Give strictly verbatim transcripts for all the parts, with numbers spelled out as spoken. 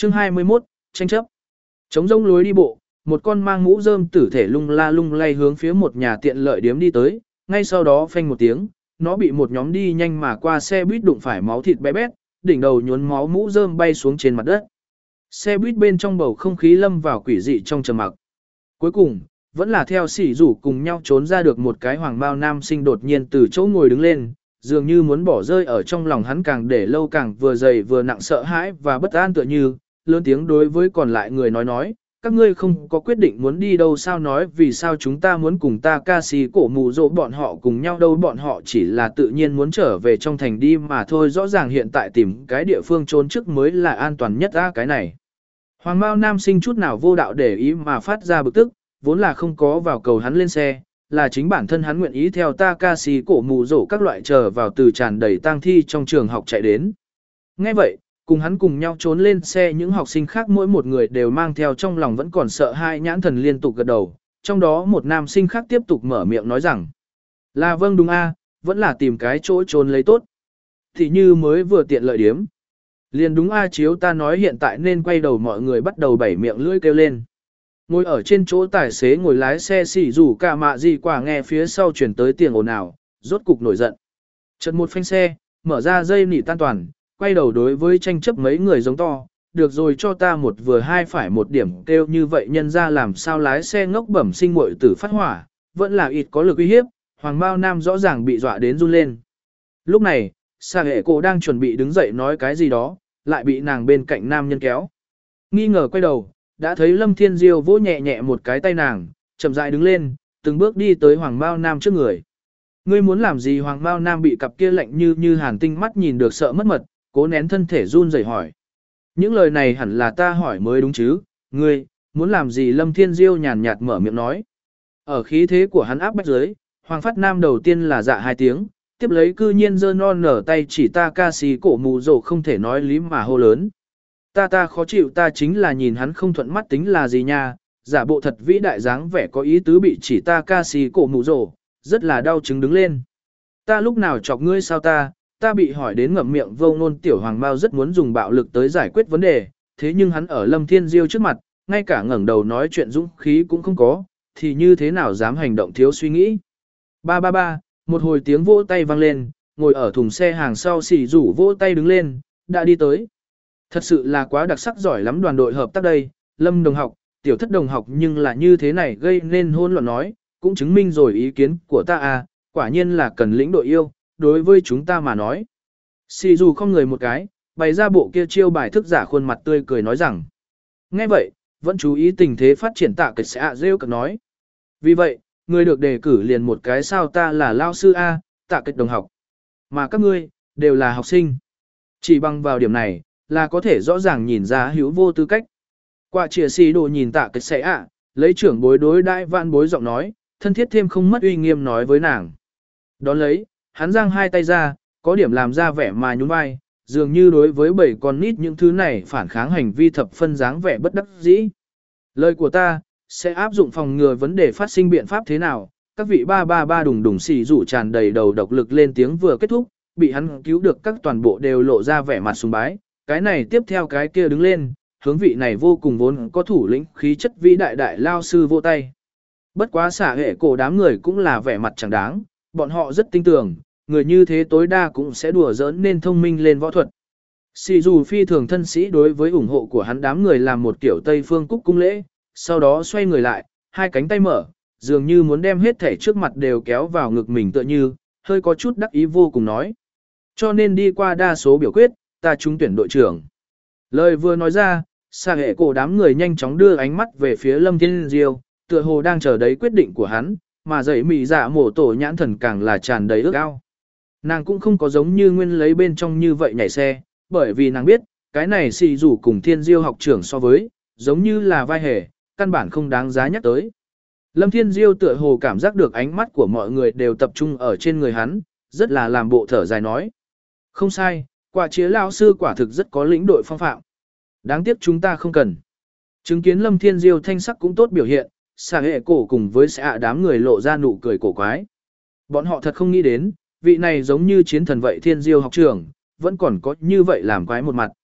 Chương hai mươi mốt, tranh chấp. Trống rông lối đi bộ, một con mang mũ rơm tử thể lung la lung lay hướng phía một nhà tiện lợi điếm đi tới, ngay sau đó phanh một tiếng, nó bị một nhóm đi nhanh mà qua xe buýt đụng phải máu thịt bé bét, đỉnh đầu nhuốm máu mũ rơm bay xuống trên mặt đất. Xe buýt bên trong bầu không khí lâm vào quỷ dị trong trầm mặc. Cuối cùng, vẫn là theo sỉ rủ cùng nhau trốn ra được một cái hoàng bao nam sinh đột nhiên từ chỗ ngồi đứng lên, dường như muốn bỏ rơi ở trong lòng hắn càng để lâu càng vừa dày vừa nặng sợ hãi và bất an tựa như, lớn tiếng đối với còn lại người nói nói, các ngươi không có quyết định muốn đi đâu sao nói vì sao chúng ta muốn cùng ta ca sĩ cổ mù rỗ bọn họ cùng nhau đâu bọn họ chỉ là tự nhiên muốn trở về trong thành đi mà thôi rõ ràng hiện tại tìm cái địa phương trốn trước mới là an toàn nhất ra cái này. Hoàng Mao nam sinh chút nào vô đạo để ý mà phát ra bực tức, vốn là không có vào cầu hắn lên xe, là chính bản thân hắn nguyện ý theo ta ca sĩ cổ mù rỗ các loại chờ vào từ tràn đầy tang thi trong trường học chạy đến. Nghe vậy, cùng hắn cùng nhau trốn lên xe những học sinh khác mỗi một người đều mang theo trong lòng vẫn còn sợ hai nhãn thần liên tục gật đầu, trong đó một nam sinh khác tiếp tục mở miệng nói rằng, là vâng đúng a, vẫn là tìm cái chỗ trốn lấy tốt. Thì như mới vừa tiện lợi điếm. Liền đúng a chiếu ta nói hiện tại nên quay đầu mọi người bắt đầu bảy miệng lưỡi kêu lên. Ngồi ở trên chỗ tài xế ngồi lái xe xỉ rủ cả mạ gì quả nghe phía sau chuyển tới tiếng ồn ào, rốt cục nổi giận. Chợt một phanh xe, mở ra dây nỉ tan toàn, quay đầu đối với tranh chấp mấy người giống to, được rồi cho ta một vừa hai phải một điểm kêu như vậy nhân ra làm sao lái xe ngốc bẩm sinh muội tử phát hỏa, vẫn là ít có lực uy hiếp, Hoàng Mao Nam rõ ràng bị dọa đến run lên. Lúc này, Sa hệ cổ đang chuẩn bị đứng dậy nói cái gì đó, lại bị nàng bên cạnh nam nhân kéo. Nghi ngờ quay đầu, đã thấy Lâm Thiên Diêu vỗ nhẹ nhẹ một cái tay nàng, chậm rãi đứng lên, từng bước đi tới Hoàng Mao Nam trước người. Ngươi muốn làm gì? Hoàng Mao Nam bị cặp kia lạnh như như hàn tinh mắt nhìn được sợ mất mật, cố nén thân thể run rẩy hỏi. Những lời này hẳn là ta hỏi mới đúng chứ, ngươi, muốn làm gì? Lâm Thiên Diêu nhàn nhạt mở miệng nói. Ở khí thế của hắn áp bách dưới, Hoàng Phát Nam đầu tiên là dạ hai tiếng, tiếp lấy cư nhiên giơ non nở tay chỉ ta ca sĩ cổ mù rồ không thể nói lý mà hô lớn. Ta ta khó chịu ta chính là nhìn hắn không thuận mắt tính là gì nha, giả bộ thật vĩ đại dáng vẻ có ý tứ bị chỉ ta ca sĩ cổ mù rồ, rất là đau chứng đứng lên. Ta lúc nào chọc ngươi sao ta, ta bị hỏi đến ngậm miệng vô ngôn tiểu Hoàng Mao rất muốn dùng bạo lực tới giải quyết vấn đề, thế nhưng hắn ở Lâm Thiên Diêu trước mặt, ngay cả ngẩng đầu nói chuyện dũng khí cũng không có, thì như thế nào dám hành động thiếu suy nghĩ. Ba ba ba, một hồi tiếng vỗ tay vang lên, ngồi ở thùng xe hàng sau xỉ rủ vỗ tay đứng lên, đã đi tới. Thật sự là quá đặc sắc giỏi lắm đoàn đội hợp tác đây, Lâm đồng học, tiểu thất đồng học nhưng là như thế này gây nên hôn loạn nói, cũng chứng minh rồi ý kiến của ta à, quả nhiên là cần lĩnh đội yêu, đối với chúng ta mà nói. Xì dù không người một cái, bày ra bộ kia chiêu bài thức giả khuôn mặt tươi cười nói rằng. Nghe vậy, vẫn chú ý tình thế phát triển tạ kịch sẽ ạ rêu cực nói. Vì vậy, người được đề cử liền một cái sao ta là lao sư A, tạ kịch đồng học. Mà các ngươi, đều là học sinh. Chỉ bằng vào điểm này, là có thể rõ ràng nhìn ra hữu vô tư cách. Quả trìa xì đồ nhìn tạ kịch sẽ ạ, lấy trưởng bối đối đãi vạn bối giọng nói, thân thiết thêm không mất uy nghiêm nói với nàng. Đón lấy, hắn giang hai tay ra, có điểm làm ra vẻ mà nhún vai, dường như đối với bảy con nít những thứ này phản kháng hành vi thập phân dáng vẻ bất đắc dĩ. Lời của ta, sẽ áp dụng phòng ngừa vấn đề phát sinh biện pháp thế nào, các vị ba ba ba đùng đùng xì rủ tràn đầy đầu độc lực lên tiếng vừa kết thúc, bị hắn cứu được các toàn bộ đều lộ ra vẻ mặt sùng bái, cái này tiếp theo cái kia đứng lên, hướng vị này vô cùng vốn có thủ lĩnh khí chất vĩ đại đại lao sư vô tay. Bất quá xả hệ cổ đám người cũng là vẻ mặt chẳng đáng, bọn họ rất tin tưởng, người như thế tối đa cũng sẽ đùa giỡn nên thông minh lên võ thuật. Xì dù phi thường thân sĩ đối với ủng hộ của hắn đám người làm một kiểu Tây phương cúc cung lễ, sau đó xoay người lại, hai cánh tay mở, dường như muốn đem hết thể trước mặt đều kéo vào ngực mình tựa như, hơi có chút đắc ý vô cùng nói. Cho nên đi qua đa số biểu quyết, ta trúng tuyển đội trưởng. Lời vừa nói ra, xa hệ cổ đám người nhanh chóng đưa ánh mắt về phía Lâm Thiên Diêu, tựa hồ đang chờ đấy quyết định của hắn, mà dậy mị dạ mổ tổ nhãn thần càng là tràn đầy ước ao. Nàng cũng không có giống như nguyên lấy bên trong như vậy nhảy xe, bởi vì nàng biết, cái này xì rủ cùng Thiên Diêu học trưởng so với, giống như là vai hề, căn bản không đáng giá nhắc tới. Lâm Thiên Diêu tựa hồ cảm giác được ánh mắt của mọi người đều tập trung ở trên người hắn, rất là làm bộ thở dài nói. Không sai, quả chía lão sư quả thực rất có lĩnh đội phong phạm. Đáng tiếc chúng ta không cần. Chứng kiến Lâm Thiên Diêu thanh sắc cũng tốt biểu hiện, xà hệ cổ cùng với xạ đám người lộ ra nụ cười cổ quái. Bọn họ thật không nghĩ đến, vị này giống như chiến thần vậy Thiên Diêu học trưởng, vẫn còn có như vậy làm quái một mặt.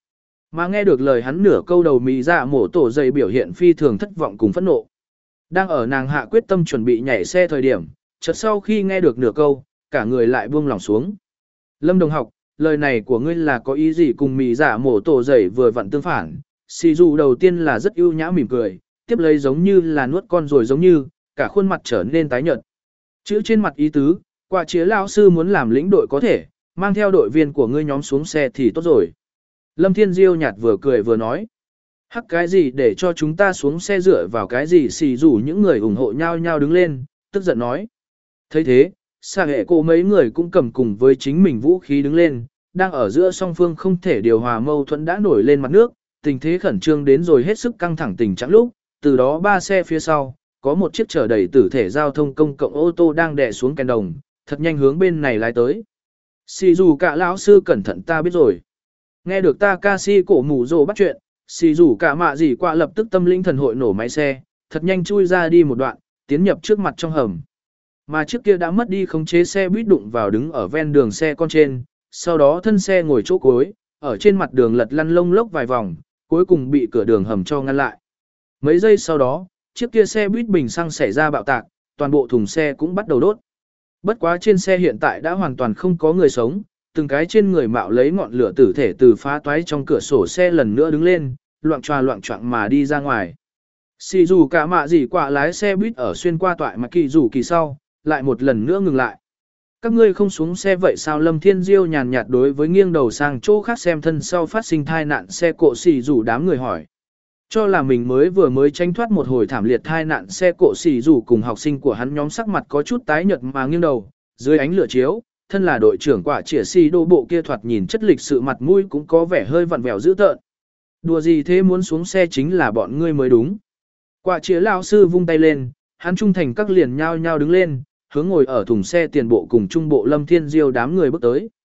Mà nghe được lời hắn nửa câu đầu mì dạ mổ tổ dày biểu hiện phi thường thất vọng cùng phẫn nộ. Đang ở nàng hạ quyết tâm chuẩn bị nhảy xe thời điểm, chợt sau khi nghe được nửa câu, cả người lại buông lỏng xuống. Lâm đồng học, lời này của ngươi là có ý gì cùng mì dạ mổ tổ dày vừa vặn tương phản. Xì dù đầu tiên là rất ưu nhã mỉm cười, tiếp lấy giống như là nuốt con rồi giống như, cả khuôn mặt trở nên tái nhợt. Chữ trên mặt ý tứ, quả chĩa lão sư muốn làm lĩnh đội có thể, mang theo đội viên của ngươi nhóm xuống xe thì tốt rồi. Lâm Thiên Diêu nhạt vừa cười vừa nói. Hắc cái gì để cho chúng ta xuống xe dựa vào cái gì xì rủ những người ủng hộ nhau nhau đứng lên, tức giận nói. thấy thế, xà hệ cổ mấy người cũng cầm cùng với chính mình vũ khí đứng lên, đang ở giữa song phương không thể điều hòa mâu thuẫn đã nổi lên mặt nước, tình thế khẩn trương đến rồi hết sức căng thẳng tình trạng lúc, từ đó ba xe phía sau, có một chiếc chở đầy tử thể giao thông công cộng ô tô đang đè xuống kèn đồng, thật nhanh hướng bên này lái tới. Xì dù cả lão sư cẩn thận ta biết rồi. Nghe được Takashi cổ mù rồ bắt chuyện, xì dù cả mạ gì qua lập tức tâm linh thần hội nổ máy xe, thật nhanh chui ra đi một đoạn, tiến nhập trước mặt trong hầm. Mà trước kia đã mất đi khống chế xe buýt đụng vào đứng ở ven đường xe con trên, sau đó thân xe ngồi chỗ cuối, ở trên mặt đường lật lăn lông lốc vài vòng, cuối cùng bị cửa đường hầm cho ngăn lại. Mấy giây sau đó, chiếc kia xe buýt bình xăng xảy ra bạo tạc, toàn bộ thùng xe cũng bắt đầu đốt. Bất quá trên xe hiện tại đã hoàn toàn không có người sống, từng cái trên người mạo lấy ngọn lửa tử thể từ phá toái trong cửa sổ xe lần nữa đứng lên, loạng choạng loạng choạng mà đi ra ngoài. Xì dù cả mạ gì quả lái xe buýt ở xuyên qua toại mà kỳ rủ kỳ sau, lại một lần nữa ngừng lại. Các ngươi không xuống xe vậy sao? Lâm Thiên Diêu nhàn nhạt đối với nghiêng đầu sang chỗ khác xem thân sau phát sinh tai nạn xe cộ xì rủ đám người hỏi. Cho là mình mới vừa mới tranh thoát một hồi thảm liệt tai nạn xe cộ xì rủ cùng học sinh của hắn nhóm sắc mặt có chút tái nhợt mà nghiêng đầu, dưới ánh lửa chiếu, thân là đội trưởng quả chĩa xì đô bộ kia thoạt nhìn chất lịch sự mặt mũi cũng có vẻ hơi vặn vẹo dữ tợn. Đùa gì thế, muốn xuống xe chính là bọn ngươi mới đúng. Quả chĩa lão sư vung tay lên, hắn trung thành các liền nhao nhao đứng lên, hướng ngồi ở thùng xe tiền bộ cùng trung bộ Lâm Thiên Diêu đám người bước tới.